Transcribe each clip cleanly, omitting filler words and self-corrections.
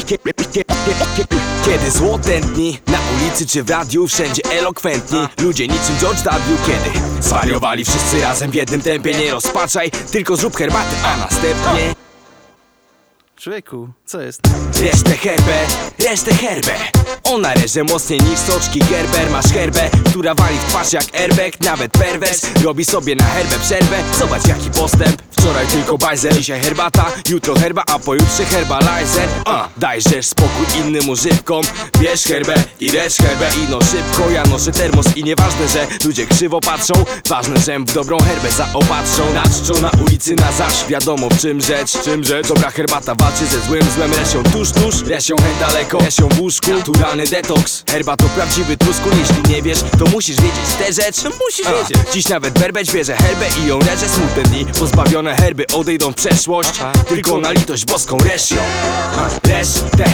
Kiedy złote dni, na ulicy czy w radiu, wszędzie elokwentni ludzie niczym George W. Kiedy zwariowali wszyscy razem w jednym tempie. Nie rozpaczaj, tylko zrób herbatę, a następnie Człowieku, co jest? resztę herbę. Ona reże mocniej niż soczki Gerber. Masz herbę, która wali w twarz jak airbag. Nawet perwers robi sobie na herbę przerwę. Zobacz jaki postęp, wczoraj tylko bajzer. Dzisiaj herbata, jutro herba, a pojutrze herbalizer. Dajżesz spokój innym używkom. Bierz herbę i lecz herbę. Ino szybko, ja noszę termos i nieważne, że ludzie krzywo patrzą. Ważne, że w dobrą herbę zaopatrzą. Na na ulicy na zaś, wiadomo w czym rzecz. Dobra herbata walczy ze złem. Resią tuż, resią daleko, resią w łóżku. Naturalny detoks, herba to prawdziwy truskul. Jeśli nie wiesz, to musisz wiedzieć tę rzecz. Musisz wiedzieć. Dziś nawet berbeć bierze herbę i ją reże. Smutne dni, pozbawione herby odejdą w przeszłość. Tylko na litość boską resz ją. Resztę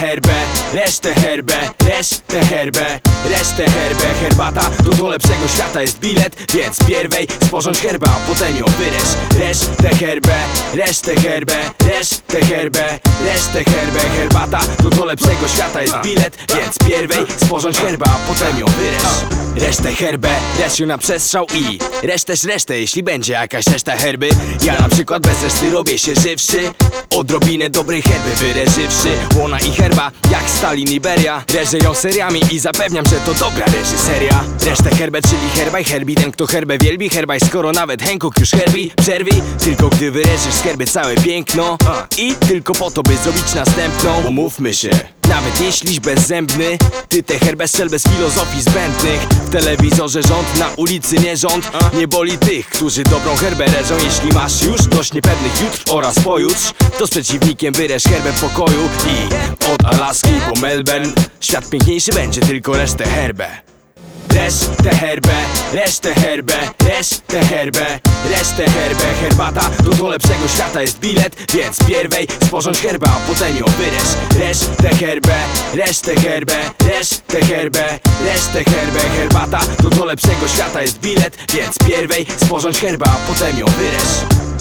herbę. Herbata to do lepszego świata jest bilet. Więc pierwej sporządź herbę, a potem ją wyresz. Resztę herbę. Herbata to do lepszego świata jest bilet. Więc pierwej sporządź herbę, a potem ją wyresz. Resztę herbę, resz ją na przestrzał i resztę, jeśli będzie jakaś reszta herby. Ja na przykład bez reszty robię się żywszy. Odrobinę dobrej herby wyreżywszy. Łona i herba jak Stalin i Beria. Reżę ją seriami i zapewniam, że to dobra reżyseria. Resztę herbę, czyli herbaj herbi. Ten kto herbę wielbi, herbaj skoro nawet Hancock już herbi. Przerwij, tylko gdy wyreżysz z herby całe piękno. I tylko po to, by zrobić następną. Umówmy się, nawet jeśliś bezzębny, ty tę herbę strzel bez filozofii zbędnych. W telewizorze rząd, na ulicy nie rząd. Nie boli tych, którzy dobrą herbę reżą. Jeśli masz już dość niepewnych jutr oraz pojutrz, to z przeciwnikiem wyresz herbę w pokoju. I od Alaski po Melbourne świat piękniejszy będzie, tylko resztę herbę. Resztę herbę. Herbata to do lepszego świata jest bilet. Więc pierwej sporządź herbę, a potem ją wyresz. Resztę herbę. Herbata to do lepszego świata jest bilet. Więc pierwej sporządź herbę, a potem ją wyresz.